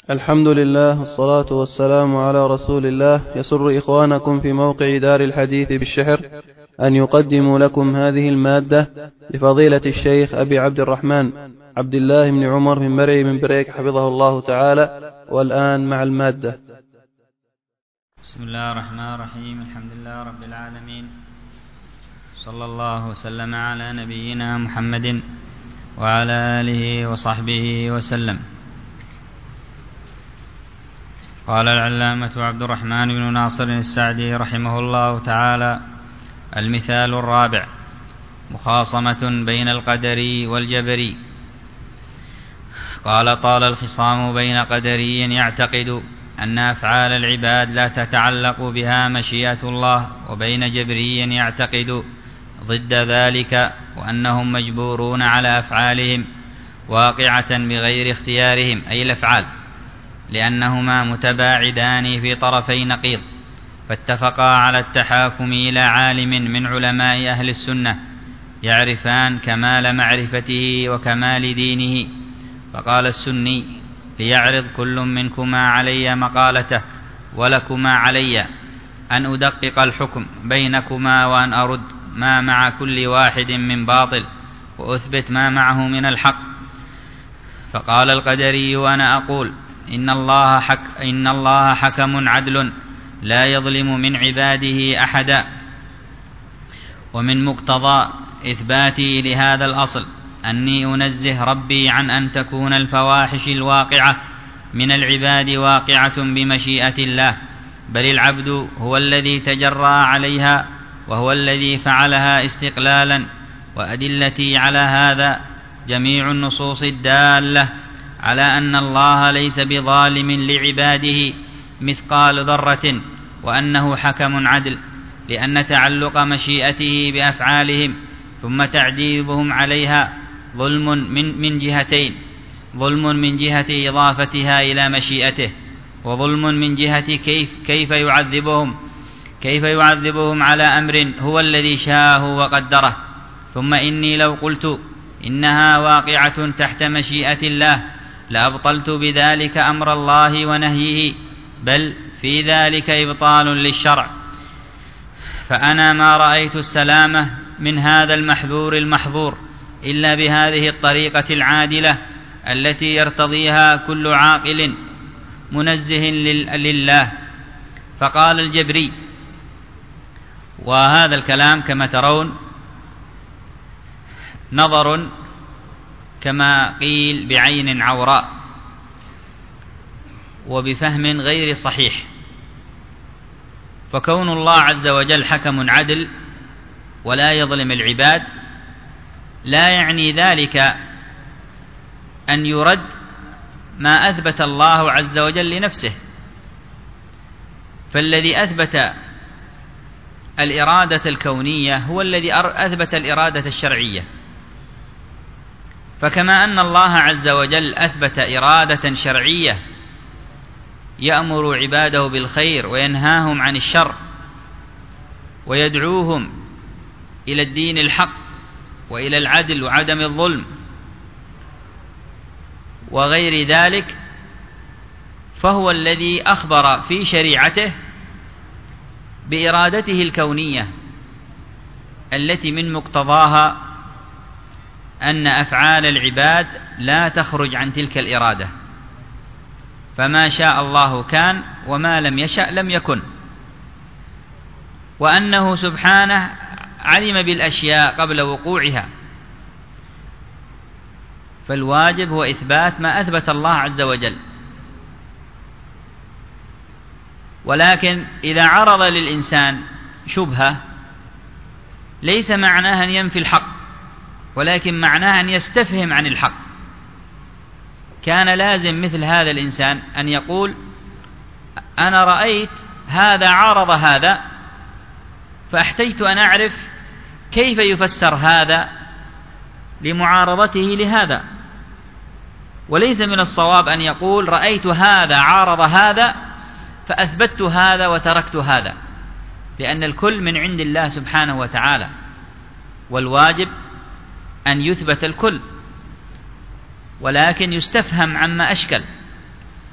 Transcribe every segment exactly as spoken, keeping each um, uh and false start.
الحمد لله والصلاة والسلام على رسول الله. يسر إخوانكم في موقع دار الحديث بالشحر أن يقدموا لكم هذه المادة لفضيلة الشيخ أبي عبد الرحمن عبد الله بن عمر بن مرعي بن بريك حفظه الله تعالى. والآن مع المادة. بسم الله الرحمن الرحيم. الحمد لله رب العالمين، صلى الله وسلم على نبينا محمد وعلى آله وصحبه وسلم. قال العلامة عبد الرحمن بن ناصر السعدي رحمه الله تعالى: المثال الرابع: مخاصمة بين القدري والجبري. قال: طال الخصام بين قدري يعتقد أن أفعال العباد لا تتعلق بها مشيئة الله، وبين جبري يعتقد ضد ذلك، وأنهم مجبورون على أفعالهم واقعة بغير اختيارهم، أي الأفعال، لأنهما متباعدان في طرفي نقيض، فاتفقا على التحاكم إلى عالم من علماء أهل السنة يعرفان كمال معرفته وكمال دينه. فقال السني: ليعرض كل منكما علي مقالته، ولكما علي أن أدقق الحكم بينكما، وأن أرد ما مع كل واحد من باطل، وأثبت ما معه من الحق. فقال القدري: وأنا أقول إن الله, حك إن الله حكم عدل لا يظلم من عباده أحدا. ومن مقتضى إثباتي لهذا الأصل أني أنزه ربي عن أن تكون الفواحش الواقعة من العباد واقعة بمشيئة الله، بل العبد هو الذي تجرى عليها، وهو الذي فعلها استقلالا. وأدلتي على هذا جميع النصوص الدالة على أن الله ليس بظالم لعباده مثقال ذرة، وأنه حكم عدل، لأن تعلق مشيئته بأفعالهم ثم تعذيبهم عليها ظلم من, من جهتين: ظلم من جهة إضافتها إلى مشيئته، وظلم من جهة كيف, كيف يعذبهم كيف يعذبهم على أمر هو الذي شاءه وقدره. ثم إني لو قلت إنها واقعة تحت مشيئة الله لأبطلت بذلك أمر الله ونهيه، بل في ذلك إبطال للشرع. فأنا ما رأيت السلامة من هذا المحذور المحظور إلا بهذه الطريقة العادلة التي يرتضيها كل عاقل منزه لله. فقال الجبري، وهذا الكلام كما ترون نظر كما قيل بعين عوراء وبفهم غير صحيح. فكون الله عز وجل حكم عدل ولا يظلم العباد لا يعني ذلك أن يرد ما أثبت الله عز وجل لنفسه. فالذي أثبت الإرادة الكونية هو الذي أثبت الإرادة الشرعية. فكما أن الله عز وجل أثبت إرادة شرعية يأمر عباده بالخير وينهاهم عن الشر ويدعوهم إلى الدين الحق وإلى العدل وعدم الظلم وغير ذلك، فهو الذي أخبر في شريعته بإرادته الكونية التي من مقتضاها أن أفعال العباد لا تخرج عن تلك الإرادة، فما شاء الله كان وما لم يشأ لم يكن، وأنه سبحانه علم بالأشياء قبل وقوعها. فالواجب هو إثبات ما أثبت الله عز وجل. ولكن إذا عرض للإنسان شبهة ليس معناها أن ينفي الحق، ولكن معناها أن يستفهم عن الحق. كان لازم مثل هذا الإنسان أن يقول: أنا رأيت هذا عارض هذا، فاحتجت أن أعرف كيف يفسر هذا لمعارضته لهذا. وليس من الصواب أن يقول: رأيت هذا عارض هذا فأثبتت هذا وتركت هذا، لأن الكل من عند الله سبحانه وتعالى، والواجب أن يثبت الكل، ولكن يستفهم عما أشكل.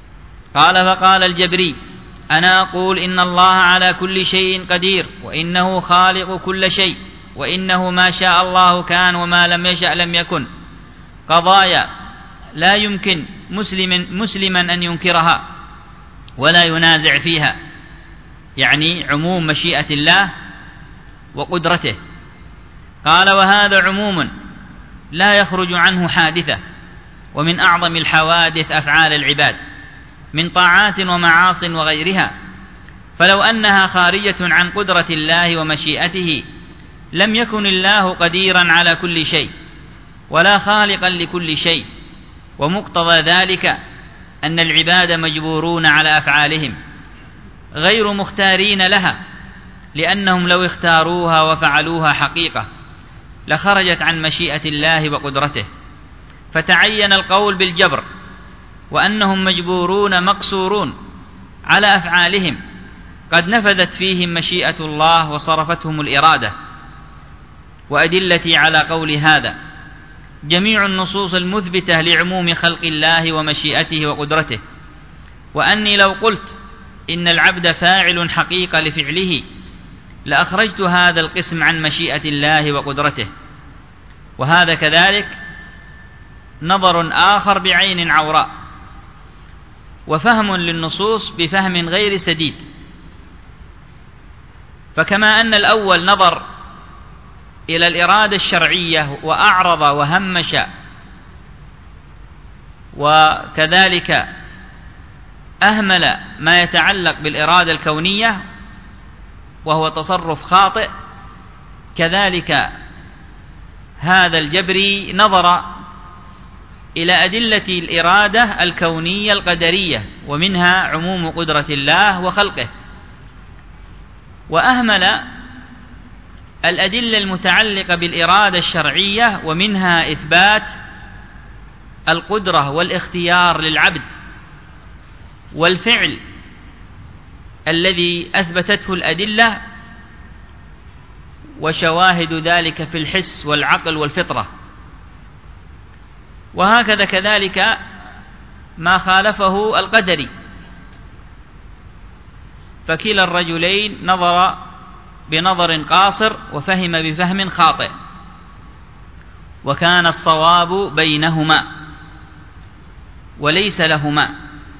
قال: فقال الجبري: أنا أقول إن الله على كل شيء قدير، وإنه خالق كل شيء، وإنه ما شاء الله كان، وما لم يشأ لم يكن، قضايا لا يمكن مسلم مسلما أن ينكرها ولا ينازع فيها، يعني عموم مشيئة الله وقدرته. قال: وهذا عموم لا يخرج عنه حادثة، ومن أعظم الحوادث أفعال العباد من طاعات ومعاص وغيرها، فلو أنها خارجة عن قدرة الله ومشيئته لم يكن الله قديرا على كل شيء ولا خالقا لكل شيء، ومقتضى ذلك أن العباد مجبورون على أفعالهم غير مختارين لها، لأنهم لو اختاروها وفعلوها حقيقة لخرجت عن مشيئة الله وقدرته، فتعين القول بالجبر، وأنهم مجبورون مقصورون على أفعالهم قد نفذت فيهم مشيئة الله وصرفتهم الإرادة. وأدلتي على قول هذا جميع النصوص المثبتة لعموم خلق الله ومشيئته وقدرته، وأني لو قلت إن العبد فاعل حقيقة لفعله لأخرجت هذا القسم عن مشيئة الله وقدرته. وهذا كذلك نظر آخر بعين عوراء، وفهم للنصوص بفهم غير سديد. فكما أن الأول نظر إلى الإرادة الشرعية وأعرض وهمش، وكذلك أهمل ما يتعلق بالإرادة الكونية وهو تصرف خاطئ، كذلك هذا الجبري نظر إلى أدلة الإرادة الكونية القدرية، ومنها عموم قدرة الله وخلقه، وأهمل الأدلة المتعلقة بالإرادة الشرعية، ومنها إثبات القدرة والاختيار للعبد والفعل الذي أثبتته الأدلة وشواهد ذلك في الحس والعقل والفطرة. وهكذا كذلك ما خالفه القدري، فكلا الرجلين نظر بنظر قاصر وفهم بفهم خاطئ، وكان الصواب بينهما وليس لهما.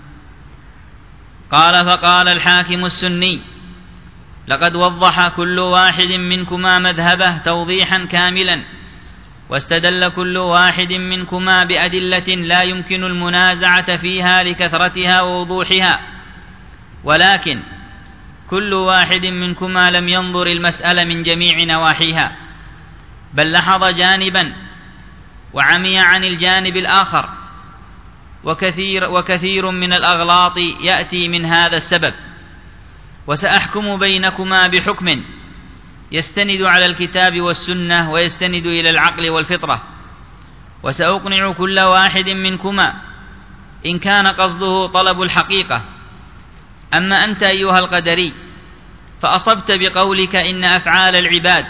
قال: فقال الحاكم السني: لقد وضح كل واحد منكما مذهبه توضيحا كاملا، واستدل كل واحد منكما بأدلة لا يمكن المنازعة فيها لكثرتها ووضوحها، ولكن كل واحد منكما لم ينظر المسألة من جميع نواحيها، بل لحظ جانبا وعمي عن الجانب الآخر، وكثير, وكثير من الأغلاط يأتي من هذا السبب. وسأحكم بينكما بحكم يستند على الكتاب والسنة ويستند إلى العقل والفطرة، وسأقنع كل واحد منكما إن كان قصده طلب الحقيقة. أما أنت أيها القدري فأصبت بقولك إن أفعال العباد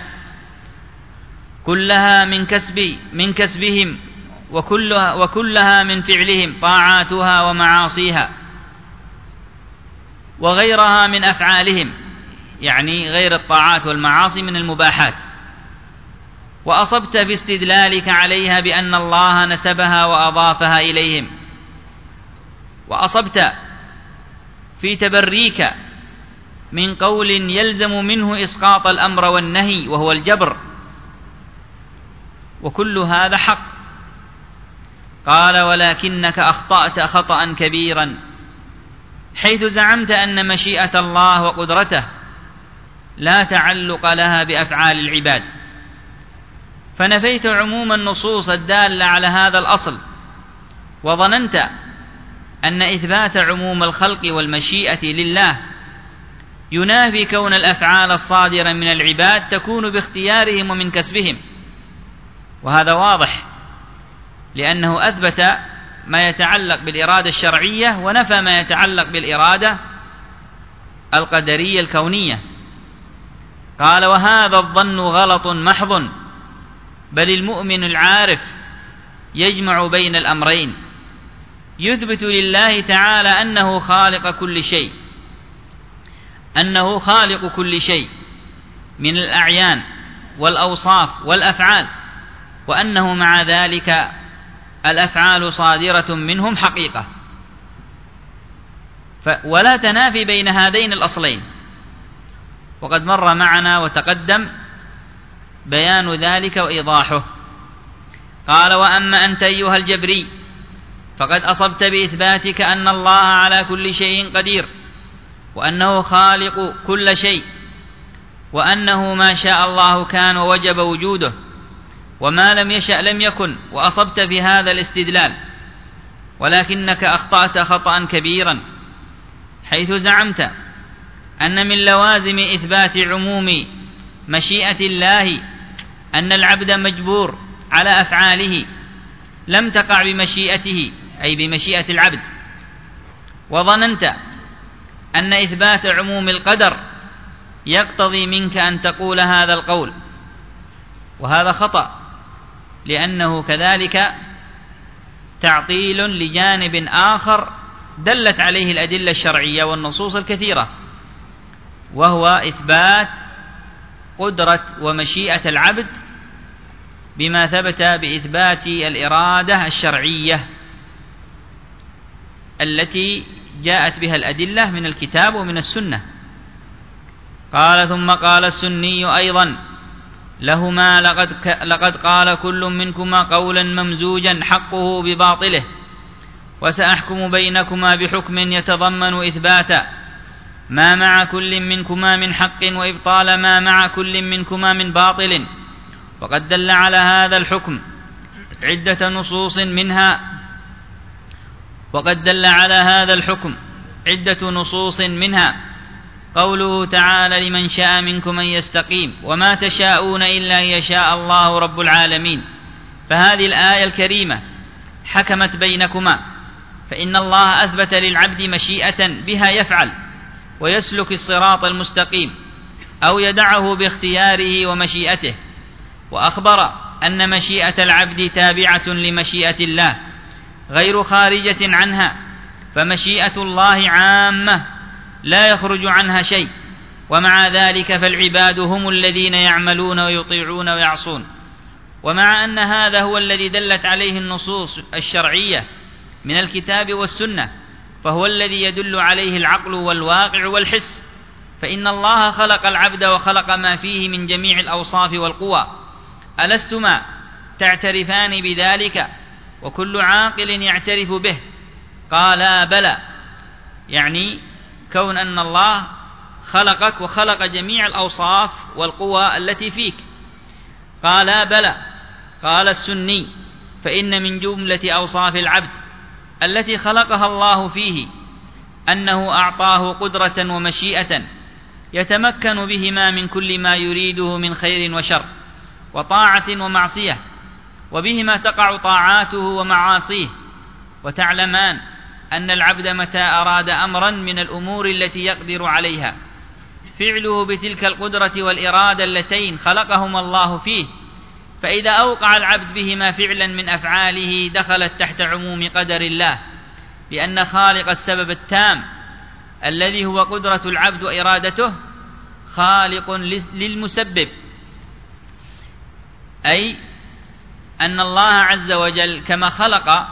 كلها من كسب من كسبهم، وكلها, وكلها من فعلهم طاعاتها ومعاصيها، وغيرها من أفعالهم، يعني غير الطاعات والمعاصي من المباحات. وأصبت في استدلالك عليها بأن الله نسبها وأضافها إليهم، وأصبت في تبريك من قول يلزم منه إسقاط الأمر والنهي وهو الجبر، وكل هذا حق. قال: ولكنك أخطأت خطأ كبيرا، حيث زعمت أن مشيئة الله وقدرته لا تعلق لها بأفعال العباد، فنفيت عموم النصوص الدالة على هذا الأصل، وظننت أن إثبات عموم الخلق والمشيئة لله ينافي كون الأفعال الصادرة من العباد تكون باختيارهم ومن كسبهم. وهذا واضح، لأنه أثبت ما يتعلق بالإرادة الشرعية ونفى ما يتعلق بالإرادة القدرية الكونية. قال: وهذا الظن غلط محض، بل المؤمن العارف يجمع بين الأمرين، يثبت لله تعالى أنه خالق كل شيء، أنه خالق كل شيء من الأعيان والأوصاف والأفعال، وأنه مع ذلك الأفعال صادرة منهم حقيقة، ولا تنافي بين هذين الأصلين، وقد مر معنا وتقدم بيان ذلك وإيضاحه. قال: وأما أنت أيها الجبري فقد أصبت بإثباتك أن الله على كل شيء قدير، وأنه خالق كل شيء، وأنه ما شاء الله كان ووجب وجوده، وما لم يشأ لم يكن، وأصبت في هذا الاستدلال، ولكنك أخطأت خطأ كبيرا حيث زعمت أن من لوازم إثبات عموم مشيئة الله أن العبد مجبور على أفعاله لم تقع بمشيئته، أي بمشيئة العبد، وظننت أن إثبات عموم القدر يقتضي منك أن تقول هذا القول، وهذا خطأ، لأنه كذلك تعطيل لجانب آخر دلت عليه الأدلة الشرعية والنصوص الكثيرة، وهو إثبات قدرة ومشيئة العبد بما ثبت بإثبات الإرادة الشرعية التي جاءت بها الأدلة من الكتاب ومن السنة. قال: ثم قال السني أيضا لهما: لقد, لقد قال كل منكما قولا ممزوجا حقه بباطله، وسأحكم بينكما بحكم يتضمن إثبات ما مع كل منكما من حق وإبطال ما مع كل منكما من باطل. وقد دل على هذا الحكم عدة نصوص منها وقد دل على هذا الحكم عدة نصوص منها قوله تعالى: لمن شاء منكم أن يستقيم، وما تشاءون إلا أن يشاء الله رب العالمين. فهذه الآية الكريمة حكمت بينكما، فإن الله أثبت للعبد مشيئة بها يفعل ويسلك الصراط المستقيم، أو يدعه باختياره ومشيئته، وأخبر أن مشيئة العبد تابعة لمشيئة الله غير خارجة عنها، فمشيئة الله عامة لا يخرج عنها شيء، ومع ذلك فالعباد هم الذين يعملون ويطيعون ويعصون. ومع أن هذا هو الذي دلت عليه النصوص الشرعية من الكتاب والسنة، فهو الذي يدل عليه العقل والواقع والحس، فإن الله خلق العبد وخلق ما فيه من جميع الأوصاف والقوى. ألستما تعترفان بذلك وكل عاقل يعترف به؟ قالا: بلى، يعني كون أن الله خلقك وخلق جميع الأوصاف والقوى التي فيك. قالا: بلى. قال السني: فإن من جملة أوصاف العبد التي خلقها الله فيه أنه أعطاه قدرة ومشيئة يتمكن بهما من كل ما يريده من خير وشر وطاعة ومعصية، وبهما تقع طاعاته ومعاصيه. وتعلمان أن العبد متى أراد أمرا من الأمور التي يقدر عليها فعله بتلك القدرة والإرادة اللتين خلقهما الله فيه، فإذا أوقع العبد بهما فعلا من أفعاله دخلت تحت عموم قدر الله، لأن خالق السبب التام الذي هو قدرة العبد وإرادته خالق للمسبب، أي أن الله عز وجل كما خلق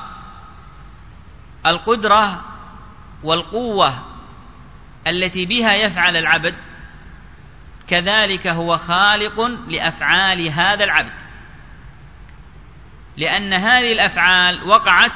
القدرة والقوة التي بها يفعل العبد، كذلك هو خالق لأفعال هذا العبد، لأن هذه الأفعال وقعت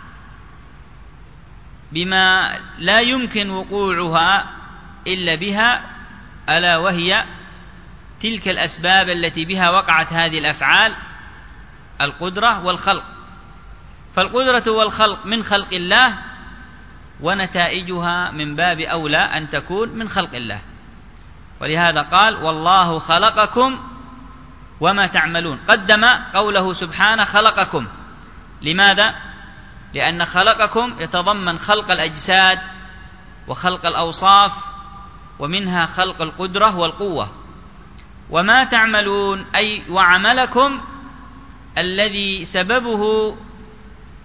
بما لا يمكن وقوعها إلا بها، ألا وهي تلك الأسباب التي بها وقعت هذه الأفعال: القدرة والخلق. فالقدرة والخلق من خلق الله، ونتائجها من باب أولى أن تكون من خلق الله. ولهذا قال: والله خلقكم وما تعملون. قدم قوله سبحانه خلقكم. لماذا؟ لأن خلقكم يتضمن خلق الأجساد وخلق الأوصاف، ومنها خلق القدرة والقوة. وما تعملون أي وعملكم الذي سببه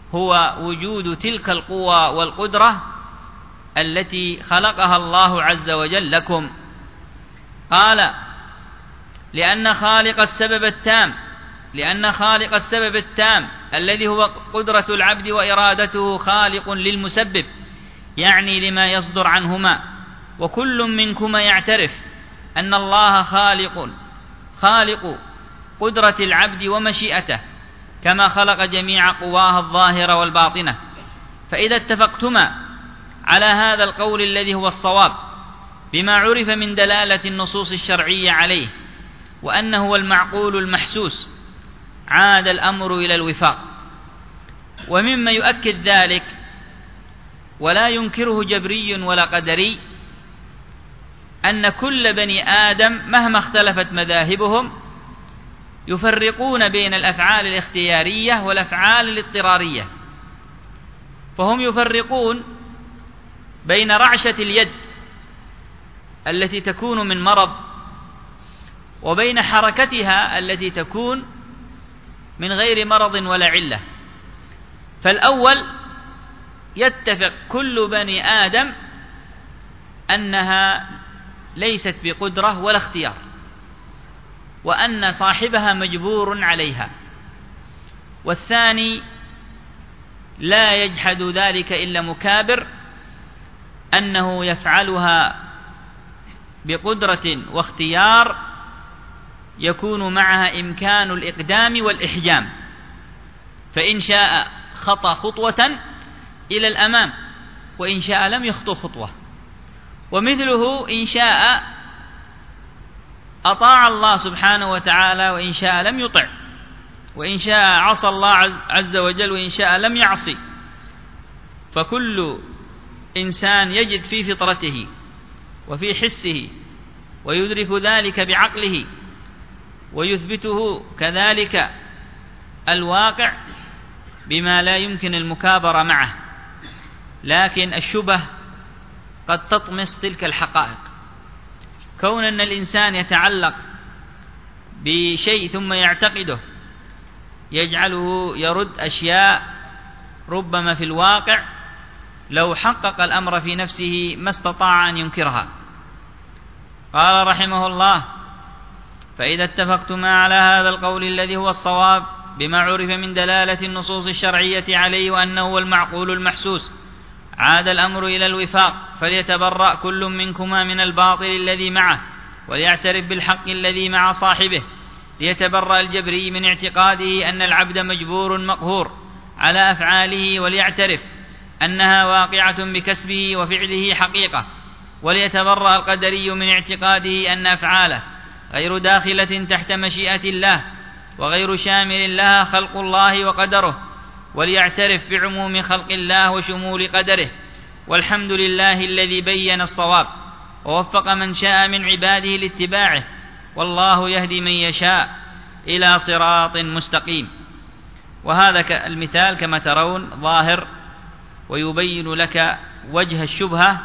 هو وجود تلك القوى والقدرة التي خلقها الله عز وجل لكم. قال: لأن خالق السبب التام لأن خالق السبب التام الذي هو قدرة العبد وإرادته خالق للمسبب، يعني لما يصدر عنهما، وكل منكما يعترف أن الله خالق خالق قدرة العبد ومشيئته، كما خلق جميع قواها الظاهرة والباطنة. فإذا اتفقتما على هذا القول الذي هو الصواب بما عرف من دلالة النصوص الشرعية عليه، وأنه هو المعقول المحسوس، عاد الأمر إلى الوفاق. ومما يؤكد ذلك ولا ينكره جبري ولا قدري أن كل بني آدم مهما اختلفت مذاهبهم يفرقون بين الأفعال الاختيارية والأفعال الاضطرارية، فهم يفرقون بين رعشة اليد التي تكون من مرض وبين حركتها التي تكون من غير مرض ولا علة. فالأول يتفق كل بني آدم أنها ليست بقدرة ولا اختيار، وأن صاحبها مجبور عليها. والثاني لا يجحد ذلك إلا مكابر، أنه يفعلها بقدرة واختيار يكون معها إمكان الإقدام والإحجام، فإن شاء خطى خطوة إلى الأمام، وإن شاء لم يخطو خطوة. ومثله إن شاء أطاع الله سبحانه وتعالى، وإن شاء لم يطع، وإن شاء عصى الله عز وجل، وإن شاء لم يعصي. فكل إنسان يجد في فطرته وفي حسه ويدرك ذلك بعقله ويثبته كذلك الواقع بما لا يمكن المكابرة معه. لكن الشبه قد تطمس تلك الحقائق، كون أن الإنسان يتعلق بشيء ثم يعتقده يجعله يرد أشياء ربما في الواقع لو حقق الأمر في نفسه ما استطاع أن ينكرها. قال رحمه الله: فإذا اتفقتما على هذا القول الذي هو الصواب بما عرف من دلالة النصوص الشرعية عليه، وأنه هو المعقول المحسوس، عاد الأمر إلى الوفاق. فليتبرأ كل منكما من الباطل الذي معه، وليعترف بالحق الذي مع صاحبه. ليتبرأ الجبري من اعتقاده أن العبد مجبور مقهور على أفعاله، وليعترف أنها واقعة بكسبه وفعله حقيقة. وليتبرأ القدري من اعتقاده أن أفعاله غير داخلة تحت مشيئة الله، وغير شامل لها خلق الله وقدره. وليعترف بعموم خلق الله وشمول قدره. والحمد لله الذي بين الصواب ووفق من شاء من عباده لاتباعه، والله يهدي من يشاء إلى صراط مستقيم. وهذا المثال كما ترون ظاهر، ويبين لك وجه الشبهة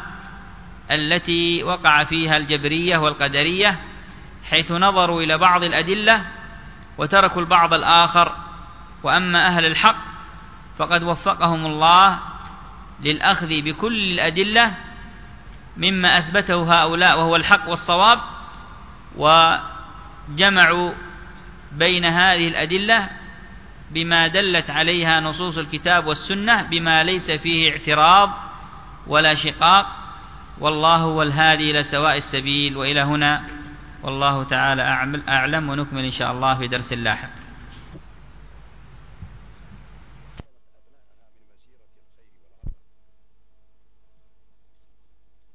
التي وقع فيها الجبرية والقدرية، حيث نظروا إلى بعض الأدلة وتركوا البعض الآخر. وأما أهل الحق فقد وفقهم الله للأخذ بكل الأدلة مما أثبته هؤلاء وهو الحق والصواب، وجمعوا بين هذه الأدلة بما دلت عليها نصوص الكتاب والسنة بما ليس فيه اعتراض ولا شقاق. والله هو الهادي إلى سواء السبيل. وإلى هنا والله تعالى أعلم، ونكمل إن شاء الله في درس لاحق.